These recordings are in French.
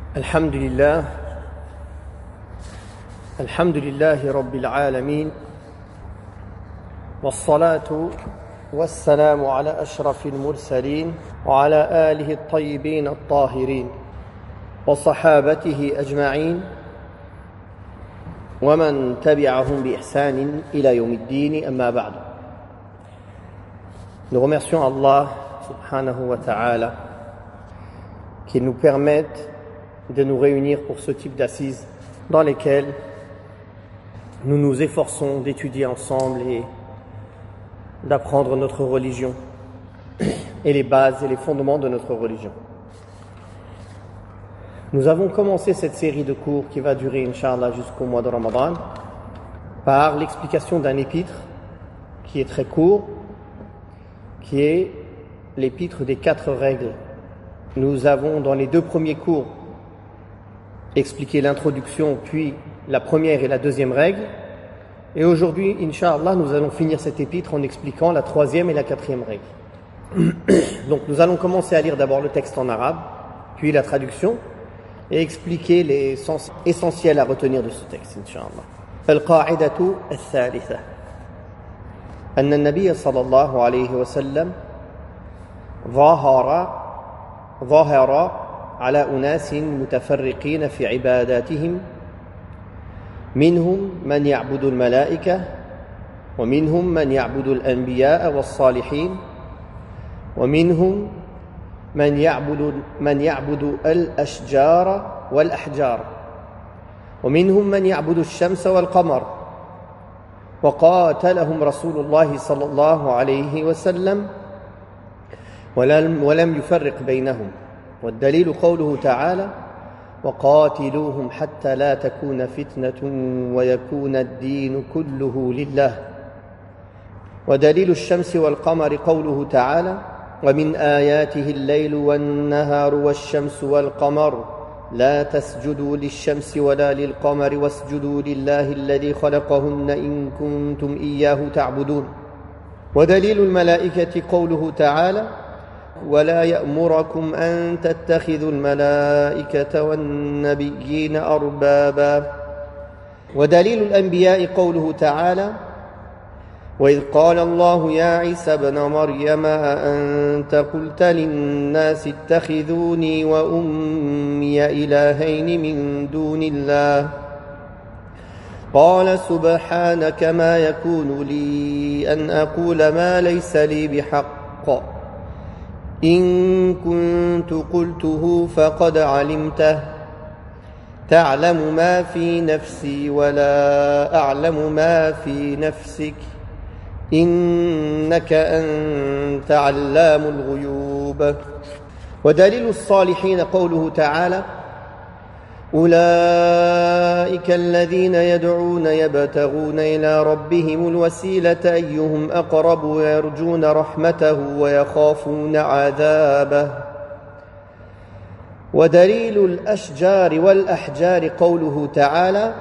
الحمد لله رب العالمين، والصلاة والسلام على أشرف المرسلين وعلى آله الطيبين الطاهرين وصحابته أجمعين ومن تبعهم بإحسان إلى يوم الدين. أما بعد. Nous remercions Allah subhanahu wa ta'ala qui nous permette de nous réunir pour ce type d'assises dans lesquelles nous nous efforçons d'étudier ensemble et d'apprendre notre religion et les bases et les fondements de notre religion. Nous avons commencé cette série de cours qui va durer, Inch'Allah, jusqu'au mois de Ramadan par l'explication d'un épître qui est très court, qui est l'épître des 4 règles. Nous avons dans les 2 premiers cours expliqué l'introduction, puis la première et la 2e règle. Et aujourd'hui, Inch'Allah, nous allons finir cet épître en expliquant la 3e et la 4e règle. Donc nous allons commencer à lire d'abord le texte en arabe, puis la traduction, et expliquer les sens essentiels à retenir de ce texte, Inch'Allah. Al-Qa'idatu al-Thalitha. أن النبي صلى الله عليه وسلم ظاهر على أناس متفرقين في عباداتهم، منهم من يعبد الملائكة، ومنهم من يعبد الأنبياء والصالحين، ومنهم من يعبد الأشجار والأحجار، ومنهم من يعبد الشمس والقمر. وقاتلهم رسول الله صلى الله عليه وسلم ولم يفرق بينهم. والدليل قوله تعالى: وقاتلوهم حتى لا تكون فتنة ويكون الدين كله لله. ودليل الشمس والقمر قوله تعالى: ومن آياته الليل والنهار والشمس والقمر لا تسجدوا للشمس ولا للقمر واسجدوا لله الذي خلقهن إن كنتم إياه تعبدون. ودليل الملائكة قوله تعالى: ولا يأمركم أن تتخذوا الملائكة والنبيين أربابا. ودليل الأنبياء قوله تعالى: وإذ قال الله يا عيسى ابن مريم أأنت قلت للناس اتخذوني وأمي إلهين من دون الله قال سبحانك ما يكون لي أن أقول ما ليس لي بحق إن كنت قلته فقد علمته تعلم ما في نفسي ولا أعلم ما في نفسك إنك أنت علام الغيوب. ودليل الصالحين قوله تعالى: أولئك الذين يدعون يبتغون إلى ربهم الوسيلة أيهم أقرب ويرجون رحمته ويخافون عذابه. ودليل الأشجار والأحجار قوله تعالى: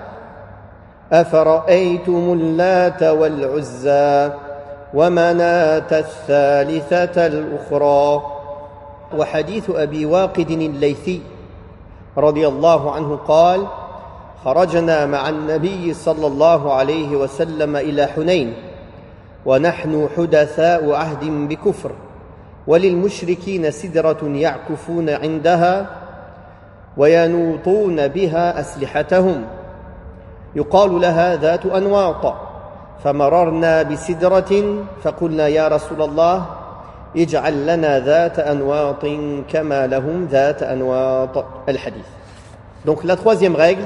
أفرأيتم اللات والعزى ومناة الثالثة الأخرى. وحديث أبي واقد الليثي رضي الله عنه قال: خرجنا مع النبي صلى الله عليه وسلم إلى حنين ونحن حدثاء عهد بكفر، وللمشركين سدرة يعكفون عندها وينوطون بها أسلحتهم يقال لها ذات أنواط، فمررنا بسدرة فقلنا يا رسول الله اجعل لنا ذات أنواط كما لهم ذات أنواط. الحديث. Donc la 3e règle,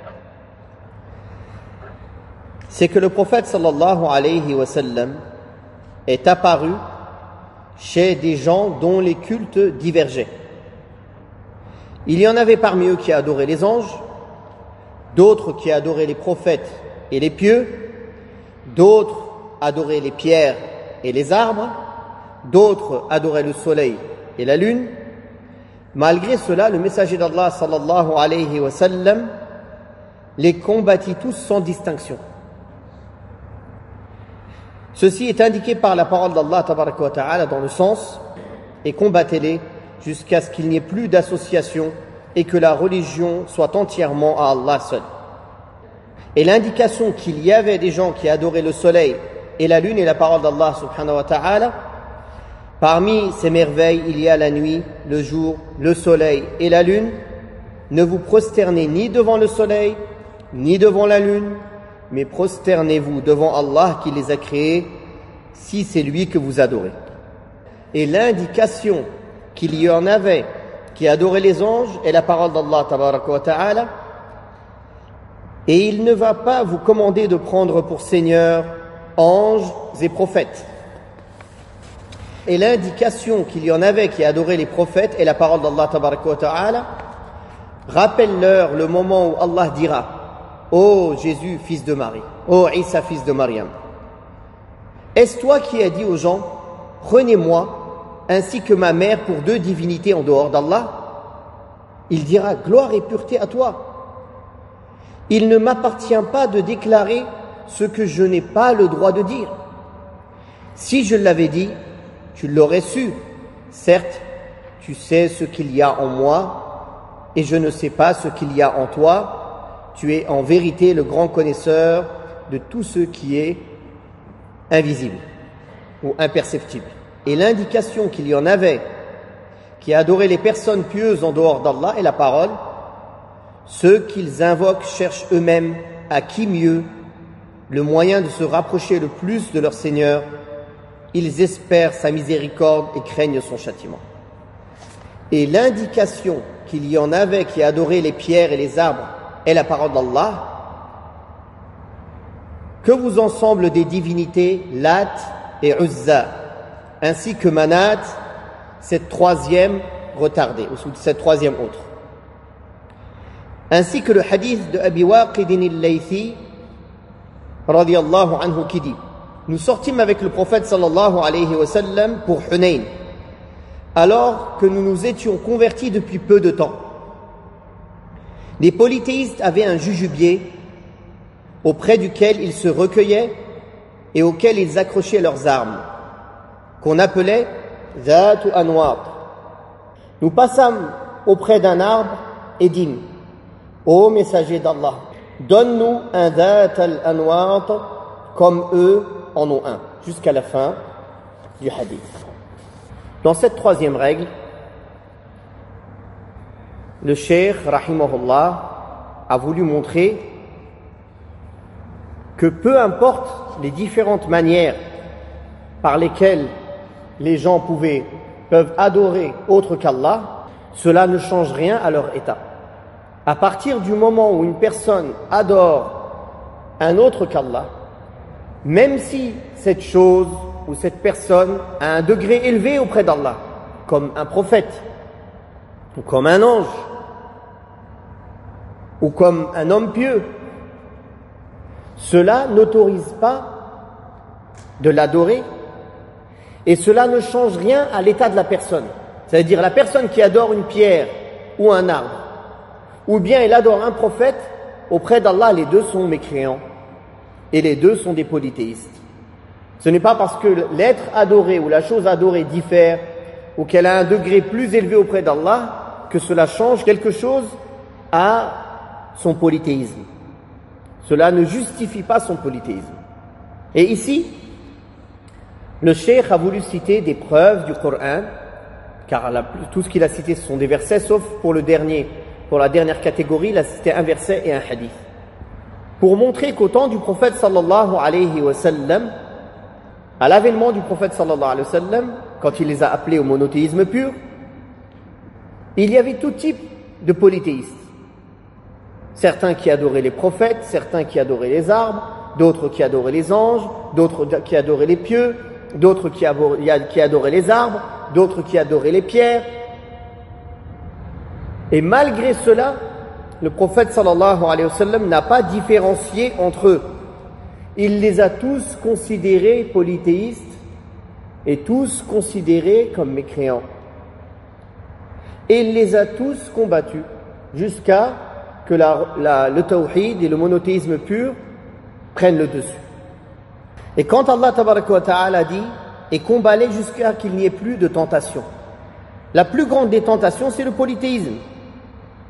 c'est que le prophète sallallahu alayhi wa sallam est apparu chez des gens dont les cultes divergeaient. Il y en avait parmi eux qui adoraient les anges, d'autres qui adoraient les prophètes et les pieux, d'autres adoraient les pierres et les arbres, d'autres adoraient le soleil et la lune. Malgré cela, le messager d'Allah sallallahu alayhi wa sallam les combattit tous sans distinction. Ceci est indiqué par la parole d'Allah tabaraka wa ta'ala dans le sens: et combattez-les jusqu'à ce qu'il n'y ait plus d'association et que la religion soit entièrement à Allah seul. Et l'indication qu'il y avait des gens qui adoraient le soleil et la lune et la parole d'Allah subhanahu wa ta'ala, parmi ces merveilles, il y a la nuit, le jour, le soleil et la lune. Ne vous prosternez ni devant le soleil, ni devant la lune, mais prosternez-vous devant Allah qui les a créés, si c'est lui que vous adorez. Et l'indication qu'il y en avait qui adoraient les anges est la parole d'Allah tabaraka wa ta'ala. Et il ne va pas vous commander de prendre pour seigneur anges et prophètes. Et l'indication qu'il y en avait qui adoraient les prophètes est la parole d'Allah tabaraka wa ta'ala. Rappelle-leur le moment où Allah dira: ô Jésus, fils de Marie, ô Isa, fils de Maryam, est-ce toi qui as dit aux gens: prenez-moi ainsi que ma mère pour deux divinités en dehors d'Allah? Il dira: gloire et pureté à toi. Il ne m'appartient pas de déclarer ce que je n'ai pas le droit de dire. Si je l'avais dit, tu l'aurais su. Certes, tu sais ce qu'il y a en moi, et je ne sais pas ce qu'il y a en toi. Tu es en vérité le grand connaisseur de tout ce qui est invisible ou imperceptible. Et l'indication qu'il y en avait qui adoraient les personnes pieuses en dehors d'Allah est la parole: ceux qu'ils invoquent cherchent eux-mêmes à qui mieux le moyen de se rapprocher le plus de leur Seigneur. Ils espèrent sa miséricorde et craignent son châtiment. Et l'indication qu'il y en avait qui adoraient les pierres et les arbres est la parole d'Allah. Que vous en semble des divinités Lat et Uzza, ainsi que Manat, cette troisième retardée, ou cette troisième autre. Ainsi que le hadith de Abi Waqidin al-Laythi radiyallahu anhu qui dit: nous sortîmes avec le prophète sallallahu alayhi wa sallam pour Hunayn, alors que nous nous étions convertis depuis peu de temps. Les polythéistes avaient un jujubier auprès duquel ils se recueillaient et auquel ils accrochaient leurs armes, qu'on appelait Zatu Anwat. Nous passâmes auprès d'un arbre et dîmes: ô messager d'Allah, donne-nous un Zat al-Anwat comme eux en ont un, jusqu'à la fin du hadith. Dans cette troisième règle, le cheikh rahimahullah a voulu montrer que peu importe les différentes manières par lesquelles les gens peuvent adorer autre qu'Allah, cela ne change rien à leur état. À partir du moment où une personne adore un autre qu'Allah, même si cette chose ou cette personne a un degré élevé auprès d'Allah, comme un prophète, ou comme un ange, ou comme un homme pieux, cela n'autorise pas de l'adorer, et cela ne change rien à l'état de la personne. C'est-à-dire la personne qui adore une pierre ou un arbre, ou bien elle adore un prophète, auprès d'Allah, les deux sont mécréants et les deux sont des polythéistes. Ce n'est pas parce que l'être adoré ou la chose adorée diffère ou qu'elle a un degré plus élevé auprès d'Allah que cela change quelque chose à son polythéisme. Cela ne justifie pas son polythéisme. Et ici, le cheikh a voulu citer des preuves du Coran, car tout ce qu'il a cité ce sont des versets, sauf pour la dernière catégorie, il a cité un verset et un hadith. Pour montrer qu'au temps du prophète sallallahu alayhi wa sallam, à l'avènement du prophète sallallahu alayhi wa sallam, quand il les a appelés au monothéisme pur, il y avait tout type de polythéistes. Certains qui adoraient les prophètes, certains qui adoraient les arbres, d'autres qui adoraient les anges, d'autres qui adoraient les pieux, d'autres qui adoraient les arbres, d'autres qui adoraient les pierres. Et malgré cela, le prophète sallallahu alayhi wa sallam n'a pas différencié entre eux. Il les a tous considérés polythéistes et tous considérés comme mécréants. Et il les a tous combattus jusqu'à que le tawhid et le monothéisme pur prennent le dessus. Et quand Allah tabaraka wa ta'ala dit « et combat-les jusqu'à qu'il n'y ait plus de tentation », la plus grande des tentations, c'est le polythéisme.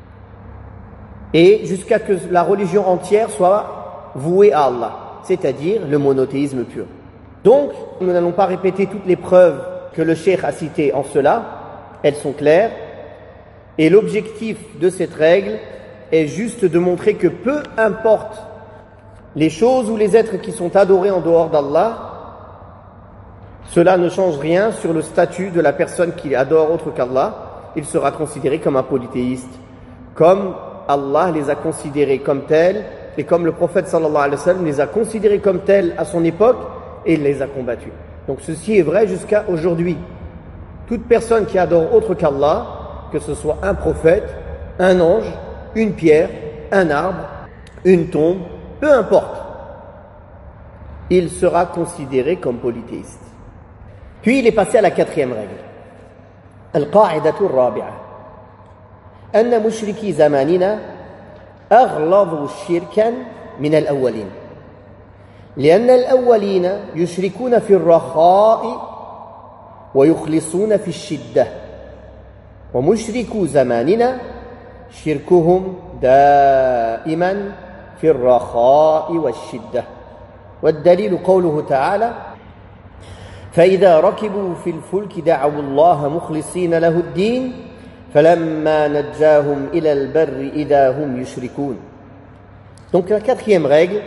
et jusqu'à ce que la religion entière soit vouée à Allah, c'est-à-dire le monothéisme pur. Donc, nous n'allons pas répéter toutes les preuves que le cheikh a citées en cela, elles sont claires, et l'objectif de cette règle est juste de montrer que peu importe les choses ou les êtres qui sont adorés en dehors d'Allah, cela ne change rien sur le statut de la personne qui adore autre qu'Allah. Il sera considéré comme un polythéiste, comme Allah les a considérés comme tels, et comme le prophète sallallahu alayhi wa sallam les a considérés comme tels à son époque, et il les a combattus. Donc ceci est vrai jusqu'à aujourd'hui. Toute personne qui adore autre qu'Allah, que ce soit un prophète, un ange, une pierre, un arbre, une tombe, peu importe, il sera considéré comme polythéiste. Puis il est passé à la quatrième règle. القاعدة الرابعة أن مشركي زماننا أغلظوا شركا من الأولين لأن الأولين يشركون في الرخاء ويخلصون في الشدة ومشركو زماننا شركهم دائما في الرخاء والشدة والدليل قوله تعالى فإذا ركبوا في الفلك دعوا الله مخلصين له الدين فلما نجاهم إلى البر إذا هم يشركون. Donc la quatrième règle,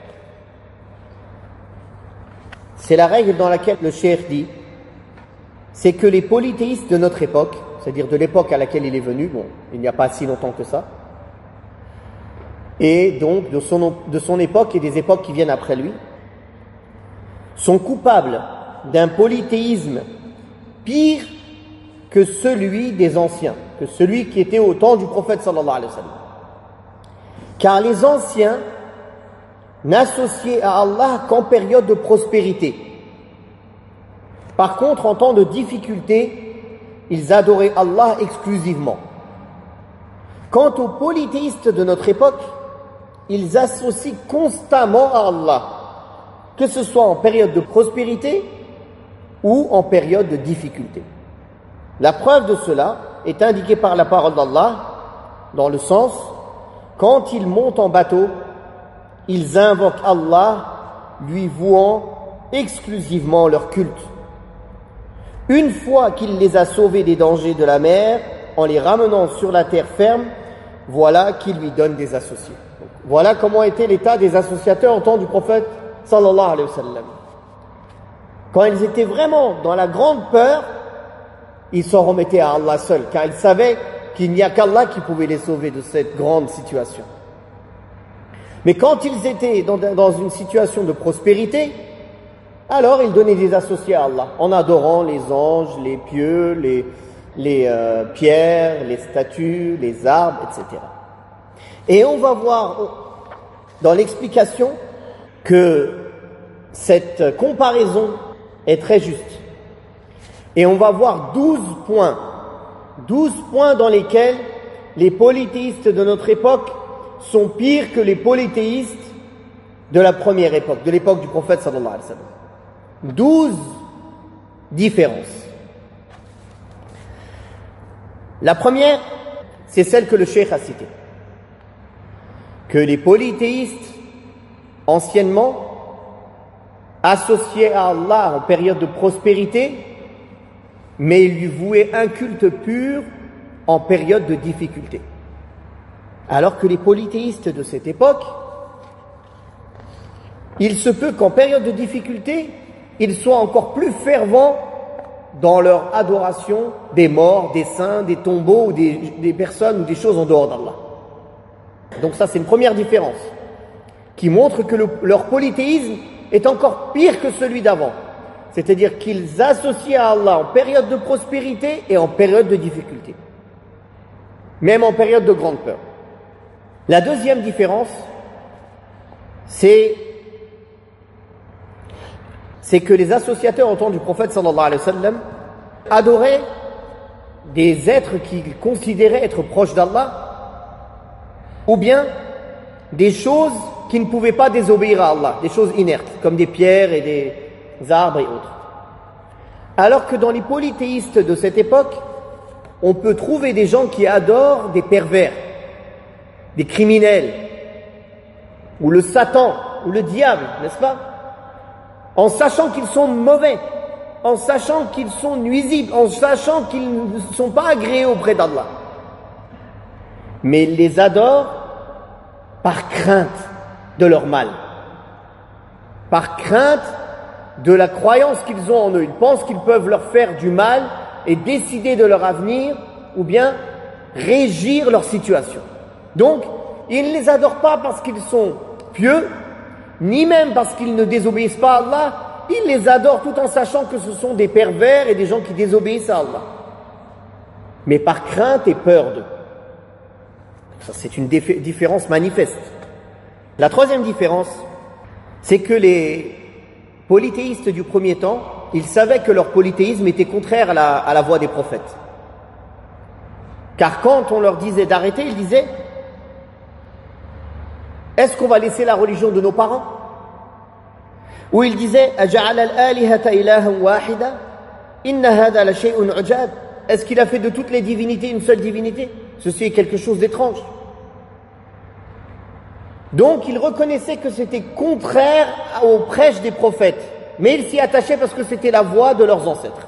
c'est la règle dans laquelle le cheikh dit, c'est que les polythéistes de notre époque, c'est-à-dire de l'époque à laquelle il est venu, bon, il n'y a pas si longtemps que ça, et donc de son époque et des époques qui viennent après lui, sont coupables d'un polythéisme pire que celui des anciens, que celui qui était au temps du prophète sallallahu alayhi wa sallam. Car les anciens n'associaient à Allah qu'en période de prospérité. Par contre, en temps de difficulté, ils adoraient Allah exclusivement. Quant aux polythéistes de notre époque, ils associent constamment à Allah, que ce soit en période de prospérité ou en période de difficulté. La preuve de cela est indiquée par la parole d'Allah, dans le sens, quand ils montent en bateau, ils invoquent Allah, lui vouant exclusivement leur culte. Une fois qu'il les a sauvés des dangers de la mer, en les ramenant sur la terre ferme, voilà qu'il lui donne des associés. Donc, voilà comment était l'état des associateurs au temps du prophète sallallahu alayhi wa sallam. Quand ils étaient vraiment dans la grande peur, ils s'en remettaient à Allah seul, car ils savaient qu'il n'y a qu'Allah qui pouvait les sauver de cette grande situation. Mais quand ils étaient dans une situation de prospérité, alors ils donnaient des associés à Allah, en adorant les anges, les pieux, les pierres, les statues, les arbres, etc. Et on va voir dans l'explication que cette comparaison est très juste. Et on va voir 12 points dans lesquels les polythéistes de notre époque sont pires que les polythéistes de la première époque, de l'époque du prophète sallallahu alayhi wa sallam. 12 différences. La première, c'est celle que le cheikh a citée. Que les polythéistes, anciennement, associaient à Allah en période de prospérité, mais ils lui vouaient un culte pur en période de difficulté. Alors que les polythéistes de cette époque, il se peut qu'en période de difficulté, ils soient encore plus fervents dans leur adoration des morts, des saints, des tombeaux, ou des personnes ou des choses en dehors d'Allah. Donc ça, c'est une première différence qui montre que leur polythéisme est encore pire que celui d'avant. C'est-à-dire qu'ils associent à Allah en période de prospérité et en période de difficulté. Même en période de grande peur. La deuxième différence, c'est que les associateurs au temps du prophète sallallahu alayhi wa sallam adoraient des êtres qu'ils considéraient être proches d'Allah, ou bien des choses qui ne pouvaient pas désobéir à Allah, des choses inertes, comme des pierres et des arbres et autres. Alors que dans les polythéistes de cette époque, on peut trouver des gens qui adorent des pervers, des criminels, ou le Satan, ou le diable, n'est-ce pas? En sachant qu'ils sont mauvais, en sachant qu'ils sont nuisibles, en sachant qu'ils ne sont pas agréés auprès d'Allah. Mais ils les adorent par crainte de leur mal, par crainte de la croyance qu'ils ont en eux. Ils pensent qu'ils peuvent leur faire du mal et décider de leur avenir, ou bien régir leur situation. Donc, ils ne les adorent pas parce qu'ils sont pieux, ni même parce qu'ils ne désobéissent pas à Allah. Ils les adorent tout en sachant que ce sont des pervers et des gens qui désobéissent à Allah. Mais par crainte et peur d'eux. Ça, c'est une différence manifeste. La troisième différence, c'est que les polythéistes du premier temps, ils savaient que leur polythéisme était contraire à la voie des prophètes. Car quand on leur disait d'arrêter, ils disaient: est-ce qu'on va laisser la religion de nos parents? Ou ils disaient: أَجَعَلَ الْآلِهَةَ إِلَهًا وَاحِدًا إِنَّ هَذَا لَشَيْءٌ عُجَابٌ. Est-ce qu'il a fait de toutes les divinités une seule divinité? Ceci est quelque chose d'étrange. Donc ils reconnaissaient que c'était contraire aux prêches des prophètes, mais ils s'y attachaient parce que c'était la voie de leurs ancêtres.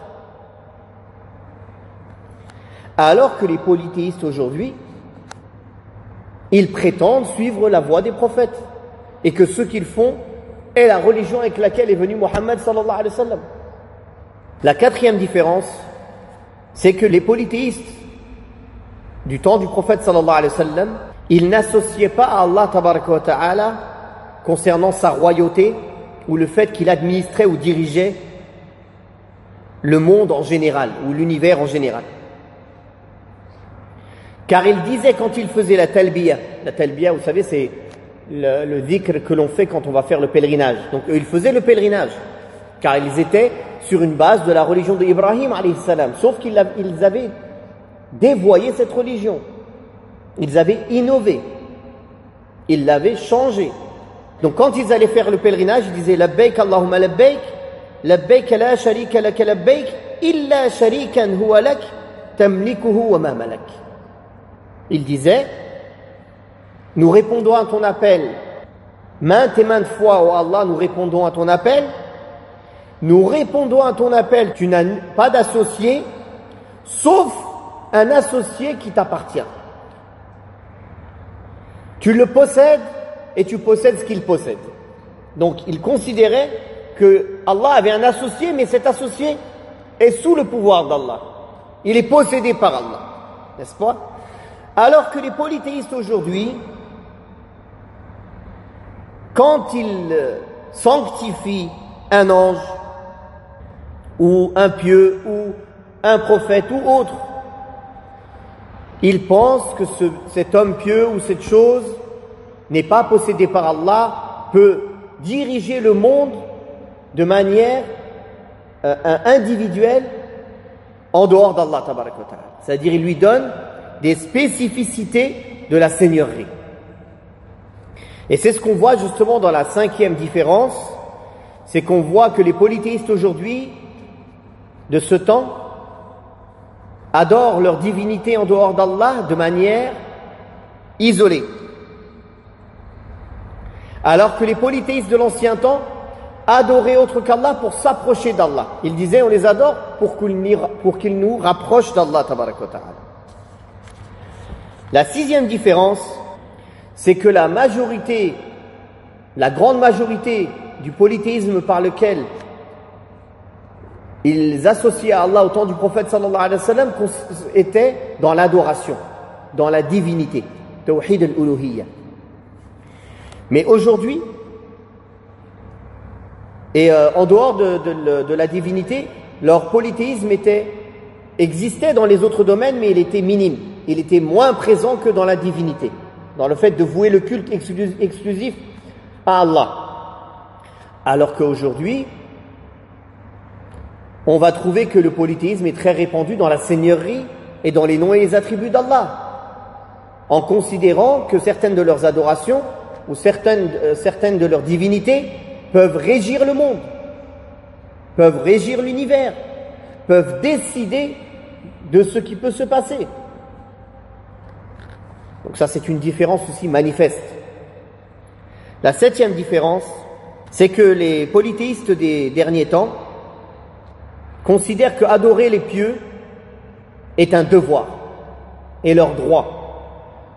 Alors que les polythéistes aujourd'hui, ils prétendent suivre la voie des prophètes et que ce qu'ils font est la religion avec laquelle est venu Mohammed sallallahu alayhi wa sallam. La quatrième différence, c'est que les polythéistes du temps du prophète sallallahu alayhi wa sallam, ils n'associaient pas à Allah tabaraka wa ta'ala concernant sa royauté ou le fait qu'il administrait ou dirigeait le monde en général ou l'univers en général. Car ils disaient quand ils faisaient la talbiya, vous savez, c'est le dhikr que l'on fait quand on va faire le pèlerinage. Donc eux, ils faisaient le pèlerinage, car ils étaient sur une base de la religion d'Ibrahim alayhi salam. Sauf qu'ils avaient dévoyé cette religion. Ils avaient innové. Ils l'avaient changé. Donc quand ils allaient faire le pèlerinage, ils disaient labbaik Allahumma labbaik, labbaik la sharika lak labbaik, illa sharikan huwa lak, tamlikuhu wa ma malak. Ils disaient: nous répondons à ton appel maintes et maintes fois, ô Allah, nous répondons à ton appel. Nous répondons à ton appel, tu n'as pas d'associé, sauf un associé qui t'appartient. Tu le possèdes et tu possèdes ce qu'il possède. Donc ils considéraient que Allah avait un associé, mais cet associé est sous le pouvoir d'Allah. Il est possédé par Allah, n'est-ce pas? Alors que les polythéistes aujourd'hui, quand ils sanctifient un ange ou un pieux ou un prophète ou autre, ils pensent que cet homme pieux ou cette chose n'est pas possédé par Allah, peut diriger le monde de manière individuelle en dehors d'Allah tabaraka wa ta'ala. C'est-à-dire il lui donne des spécificités de la seigneurie. Et c'est ce qu'on voit justement dans la cinquième différence, c'est qu'on voit que les polythéistes aujourd'hui, de ce temps, adorent leur divinité en dehors d'Allah de manière isolée. Alors que les polythéistes de l'ancien temps adoraient autre qu'Allah pour s'approcher d'Allah. Ils disaient: on les adore pour qu'ils nous rapprochent d'Allah tabaraka wa ta'ala. La sixième différence, c'est que la grande majorité du polythéisme par lequel ils associaient à Allah au temps du prophète sallallahu alayhi wa sallam était dans l'adoration, dans la divinité, tawhid al-uluhiyya. Mais aujourd'hui, et en dehors de la divinité, leur polythéisme existait dans les autres domaines, mais il était minime. Il était moins présent que dans la divinité, dans le fait de vouer le culte exclusif à Allah. Alors qu'aujourd'hui, on va trouver que le polythéisme est très répandu dans la seigneurie et dans les noms et les attributs d'Allah, en considérant que certaines de leurs adorations ou certaines de leurs divinités peuvent régir le monde, peuvent régir l'univers, peuvent décider de ce qui peut se passer. Donc ça, c'est une différence aussi manifeste. La 7e différence, c'est que les polythéistes des derniers temps considèrent qu'adorer les pieux est un devoir et leur droit.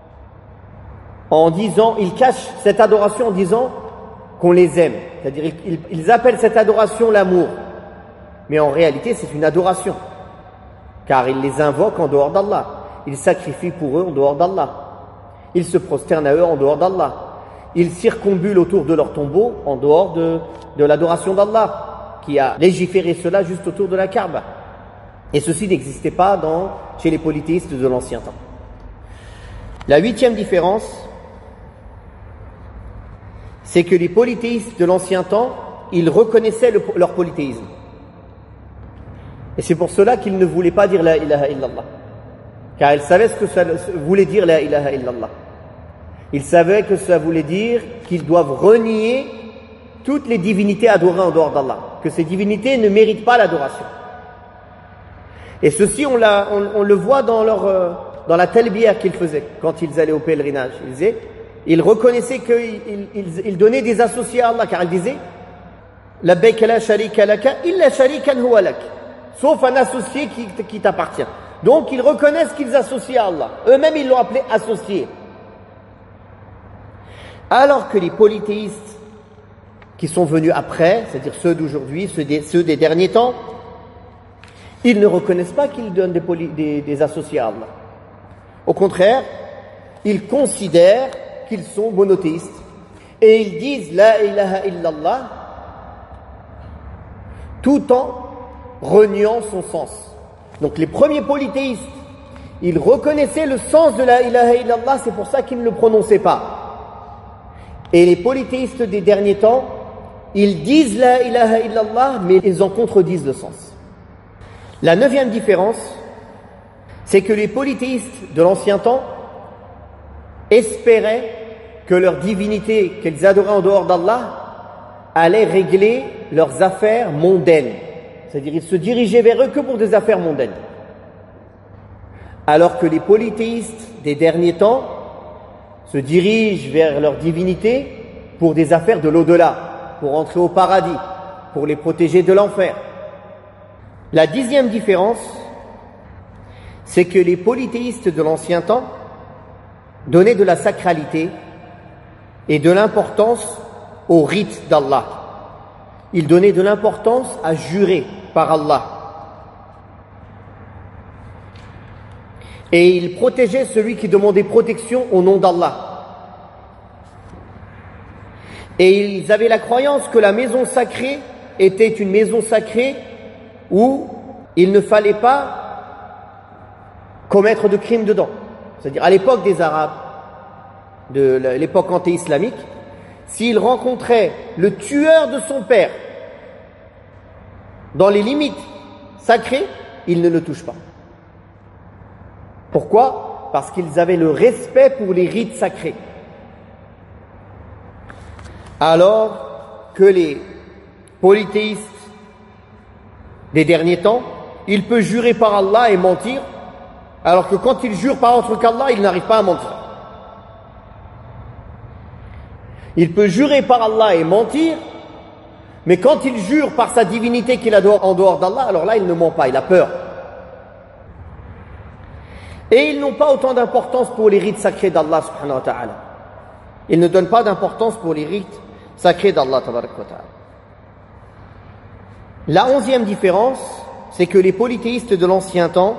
En disant, ils cachent cette adoration en disant qu'on les aime. C'est-à-dire, ils appellent cette adoration l'amour. Mais en réalité, c'est une adoration. Car ils les invoquent en dehors d'Allah. Ils sacrifient pour eux en dehors d'Allah. Ils se prosternent à eux en dehors d'Allah. Ils circumambulent autour de leur tombeau en dehors de l'adoration d'Allah, qui a légiféré cela juste autour de la Kaaba. Et ceci n'existait pas chez les polythéistes de l'ancien temps. La 8e différence, c'est que les polythéistes de l'ancien temps, ils reconnaissaient leur polythéisme. Et c'est pour cela qu'ils ne voulaient pas dire la ilaha illallah. Car ils savaient ce que ça voulait dire la ilaha illallah. Ils savaient que ça voulait dire qu'ils doivent renier toutes les divinités adorées en dehors d'Allah. Que ces divinités ne méritent pas l'adoration. Et ceci, on le voit dans la talbiya qu'ils faisaient quand ils allaient au pèlerinage. Ils reconnaissaient qu'ils donnaient des associés à Allah, car ils disaient labbayka la sharika laka illa sharikan huwa lak, sauf un associé qui t'appartient. Donc ils reconnaissent qu'ils associent à Allah. Eux-mêmes, ils l'ont appelé associé. Alors que les polythéistes qui sont venus après, c'est-à-dire ceux d'aujourd'hui, ceux des derniers temps, ils ne reconnaissent pas qu'ils donnent des associés à Allah. Au contraire, ils considèrent qu'ils sont monothéistes. Et ils disent la ilaha illallah tout en reniant son sens. Donc les premiers polythéistes, ils reconnaissaient le sens de la ilaha illallah, c'est pour ça qu'ils ne le prononçaient pas. Et les polythéistes des derniers temps, ils disent la ilaha illallah, mais ils en contredisent le sens. La 9e différence, c'est que les polythéistes de l'ancien temps espéraient que leur divinité qu'ils adoraient en dehors d'Allah allait régler leurs affaires mondaines. C'est-à-dire ils se dirigeaient vers eux que pour des affaires mondaines. Alors que les polythéistes des derniers temps se dirigent vers leur divinité pour des affaires de l'au-delà, pour entrer au paradis, pour les protéger de l'enfer. La 10e différence, c'est que les polythéistes de l'ancien temps donnaient de la sacralité et de l'importance aux rites d'Allah. Ils donnaient de l'importance à jurer par Allah. Et ils protégeaient celui qui demandait protection au nom d'Allah. Et ils avaient la croyance que la maison sacrée était une maison sacrée où il ne fallait pas commettre de crimes dedans. C'est-à-dire à l'époque des Arabes, de l'époque anté-islamique, s'ils rencontraient le tueur de son père dans les limites sacrées, ils ne le touchent pas. Pourquoi ? Parce qu'ils avaient le respect pour les rites sacrés. Alors que les polythéistes des derniers temps, il peut jurer par Allah et mentir, alors que quand il jure par autre qu'Allah, il n'arrive pas à mentir. Il peut jurer par Allah et mentir, mais quand il jure par sa divinité qu'il adore en dehors d'Allah, alors là, il ne ment pas, il a peur. Et ils n'ont pas autant d'importance pour les rites sacrés d'Allah subhanahu wa ta'ala. Ils ne donnent pas d'importance pour les rites sacrés d'Allah tabarak wa ta'ala. La 11e différence, c'est que les polythéistes de l'ancien temps,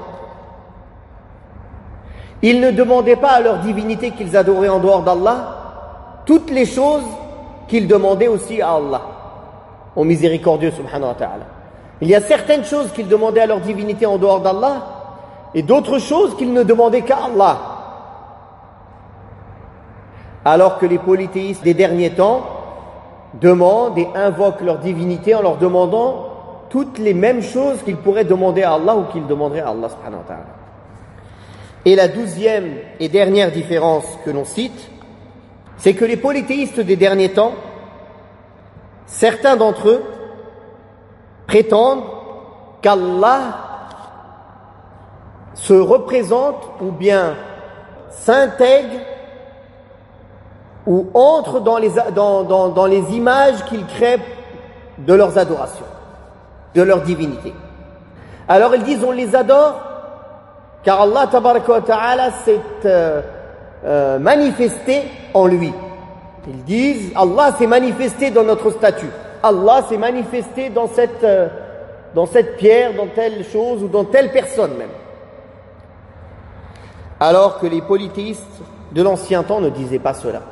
ils ne demandaient pas à leur divinité qu'ils adoraient en dehors d'Allah toutes les choses qu'ils demandaient aussi à Allah, au miséricordieux subhanahu wa ta'ala. Il y a certaines choses qu'ils demandaient à leur divinité en dehors d'Allah et d'autres choses qu'ils ne demandaient qu'à Allah. Alors que les polythéistes des derniers temps demandent et invoquent leur divinité en leur demandant toutes les mêmes choses qu'ils pourraient demander à Allah ou qu'ils demanderaient à Allah subhanahu wa ta'ala. Et la 12e et dernière différence que l'on cite, c'est que les polythéistes des derniers temps, certains d'entre eux prétendent qu'Allah se représente ou bien s'intègrent ou entrent dans les images qu'ils créent de leurs adorations, de leur divinité. Alors ils disent on les adore car Allah tabaraka wa ta'ala s'est manifesté en lui. Ils disent Allah s'est manifesté dans notre statue, Allah s'est manifesté dans cette pierre, dans telle chose ou dans telle personne même. Alors que les polythéistes de l'ancien temps ne disaient pas cela.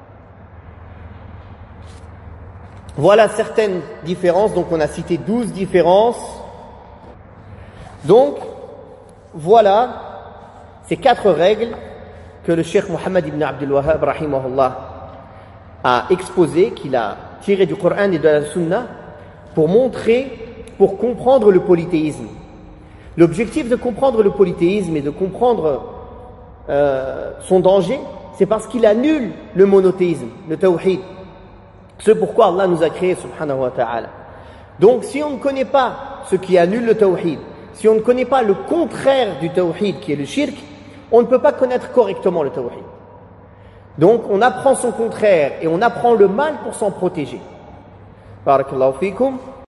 Voilà certaines différences, donc on a cité 12 différences. Donc, voilà ces 4 règles que le cheikh Mohammed ibn Abdul Wahhab rahimahullah a exposées, qu'il a tirées du Coran et de la Sunna pour comprendre le polythéisme. L'objectif de comprendre le polythéisme et de comprendre son danger, c'est parce qu'il annule le monothéisme, le tawhid. C'est pourquoi Allah nous a créés, subhanahu wa ta'ala. Donc, si on ne connaît pas ce qui annule le tawhid, si on ne connaît pas le contraire du tawhid, qui est le shirk, on ne peut pas connaître correctement le tawhid. Donc, on apprend son contraire et on apprend le mal pour s'en protéger. Barakallahu fikum.